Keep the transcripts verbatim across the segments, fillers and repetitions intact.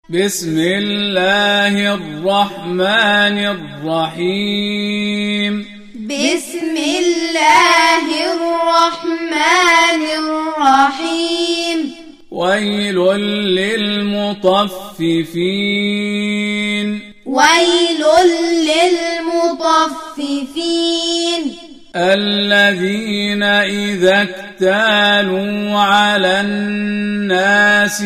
بسم الله الرحمن الرحيم بسم الله الرحمن الرحيم ويل للمطففين ويل للمطففين الذين إذا اكتالوا على الناس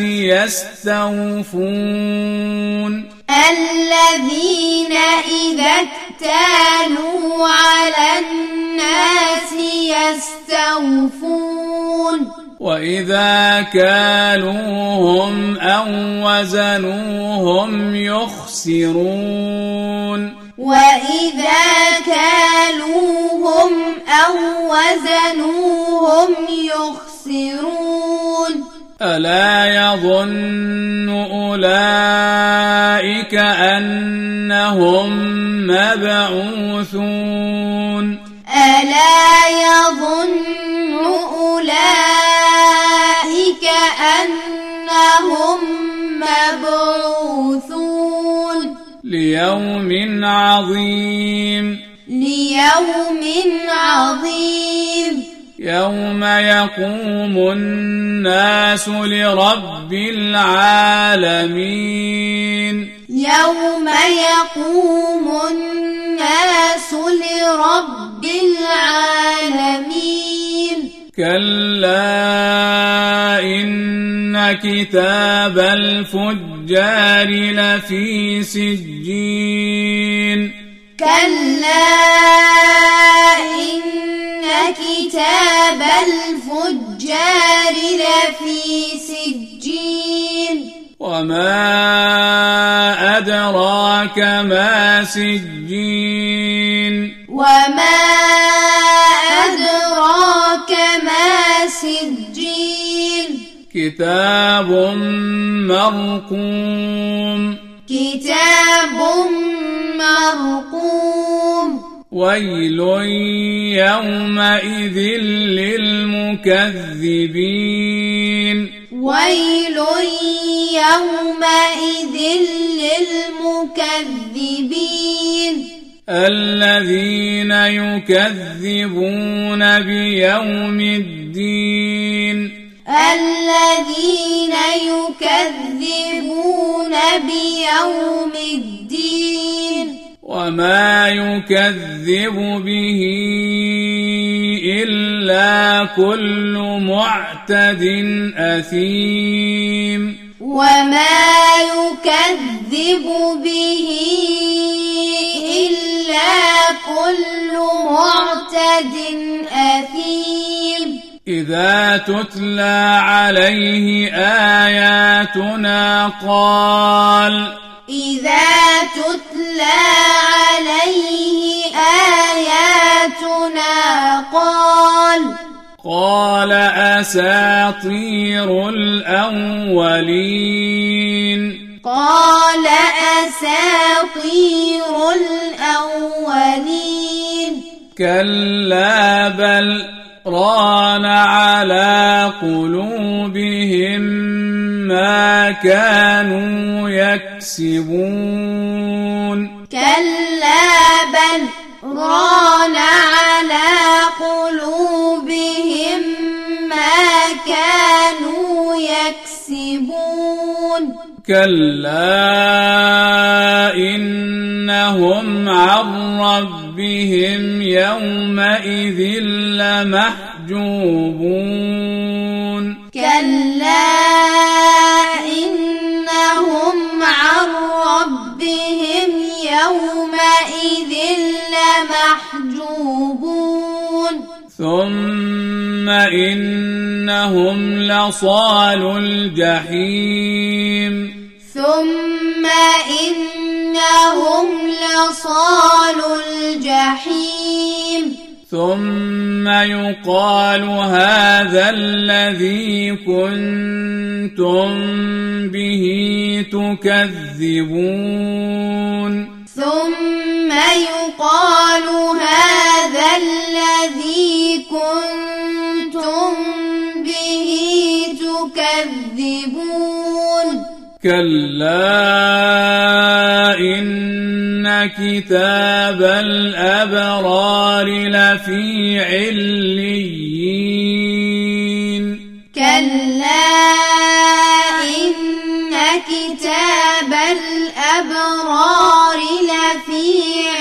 يستوفون الذين إذا اكتالوا على الناس يستوفون وإذا كالوهم أو وزنوهم يخسرون وإذا كالوهم أو وزنوهم يخسرون ألا يظن أولئك أنهم مبعوثون ألا يظن أولئك أنهم مبعوثون ليوم عظيم ليوم عظيم يوم يقوم الناس لرب العالمين يوم يقوم الناس لرب العالمين كلا إن كتاب الفجار لفي سجين كلا إن كتاب الفجار لفي سجين وما أدراك ما سجين وما أدراك ما سجين كتاب مرقوم كتاب مرقوم ويل يومئذ للمكذبين ويل يومئذ للمكذبين الذين يكذبون بيوم الدين الذين يكذبون بيوم الدين وما يكذب به إلا كل معتد أثيم وما يكذب به إلا كل معتد أثيم إذا تتلى عليه آياتنا قال إذا تتلى عليه آياتنا قال قال أساطير الأولين قال أساطير الأولين كلا بل ران على قلوبهم ما كانوا يكسبون كلا بل ران على قلوبهم ما كانوا يكسبون كلا إنهم عن ربهم يومئذ لمحجوبون كلا إنهم عن ربهم يومئذ لمحجوبون ثم إنهم لصالو الجحيم ثم إنهم لصالو الجحيم ثم يقال هذا الذي كنتم به تكذبون ثم يقال هذا الذي كنتم به تكذبون كلا إن كتاب الأبرار لفي عليين كلا إن كتاب الأبرار لفي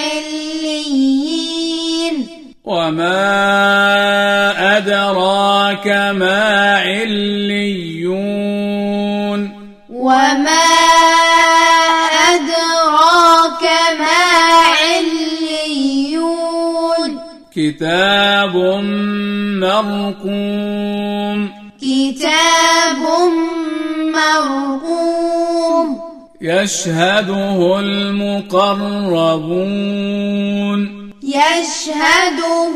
عليين وما أدراك ما عليون وما أدراك ما عليون كتاب مرقوم كتاب مرقوم يشهده المقربون يشهده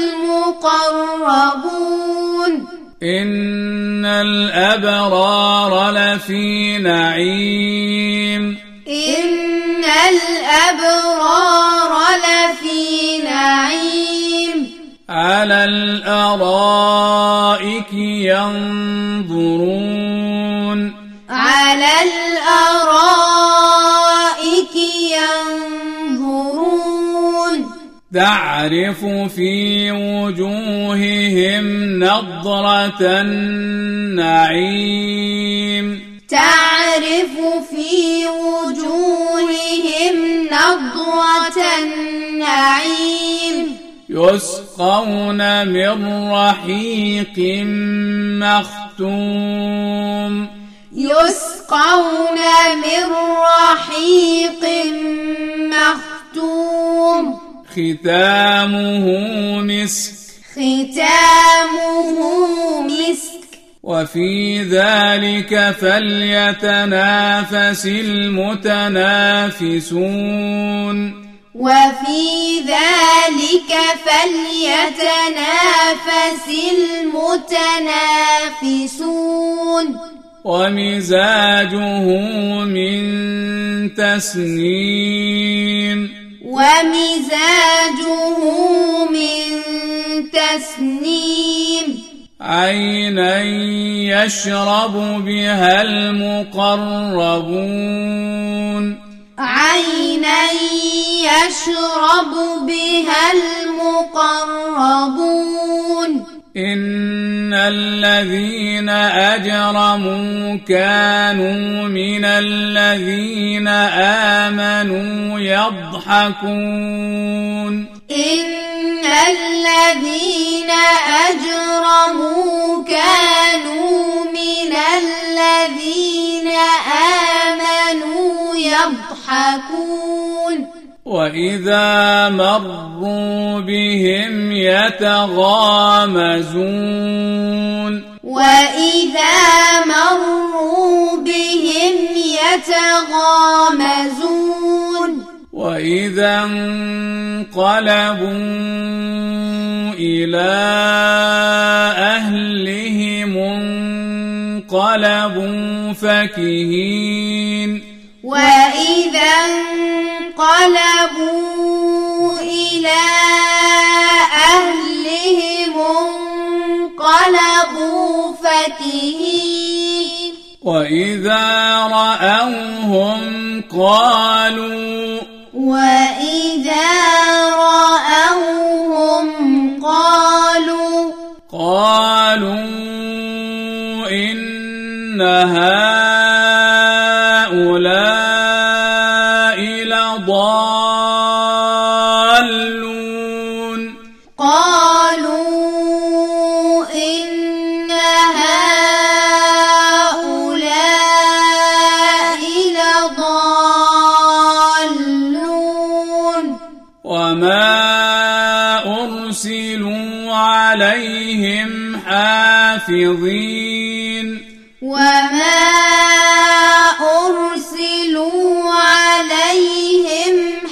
المقربون إن الأبرار لفي نعيم إن الأبرار لفي نعيم على الأرائك ينظرون على الأرائك ينظرون تعرف في وجوههم نضرة النعيم تعرف في وجوههم نضرة النعيم يسقون من رحيق مختوم يسقون من رحيق مختوم ختامه مسك ختامه مسك وفي ذلك فليتنافس المتنافسون وفي ذلك فليتنافس المتنافسون ومزاجه من تسنيم ومزاجه من تسنيم عينا يشرب بها المقربون عينا يشرب بها المقربون إن الذين أجرموا كانوا من الذين آمنوا يضحكون إن الذين أجرموا كانوا من الذين آمنوا يضحكون وإذا مروا بهم يتغامزون وإذا مروا بهم يتغامزون وإذا انقلبوا إلى أهلهم انقلبوا فكهين وإذا انقلبوا إلى أهلهم انقلبوا فكهين وإذا رأوهم قالوا وإذا رأوهم قالوا قالوا إن هؤلاء لضالون قالوا إن هؤلاء لضالون وما أرسلوا عليهم حافظين وما أرسلوا عليهم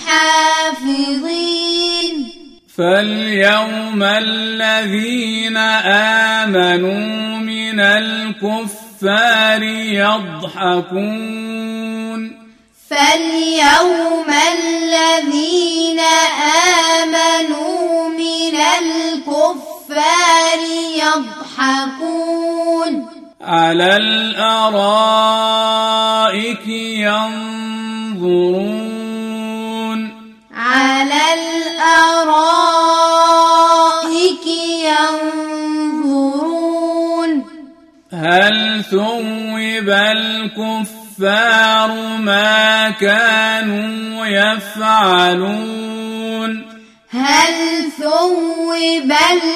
حافظين فاليوم الذين آمنوا من الكفار يضحكون فاليوم الذين آمنوا من الكفار يضحكون على الأرائك ينظرون على الأرائك ينظرون هل ثوب الكفار ما كانوا يفعلون هل ثوب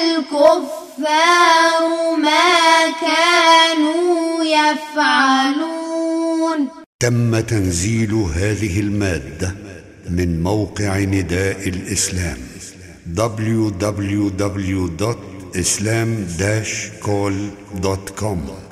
الكفار ما كانوا يفعلون. تم تنزيل هذه المادة من موقع نداء الإسلام دبليو دبليو دبليو دوت إسلام داش كول دوت كوم.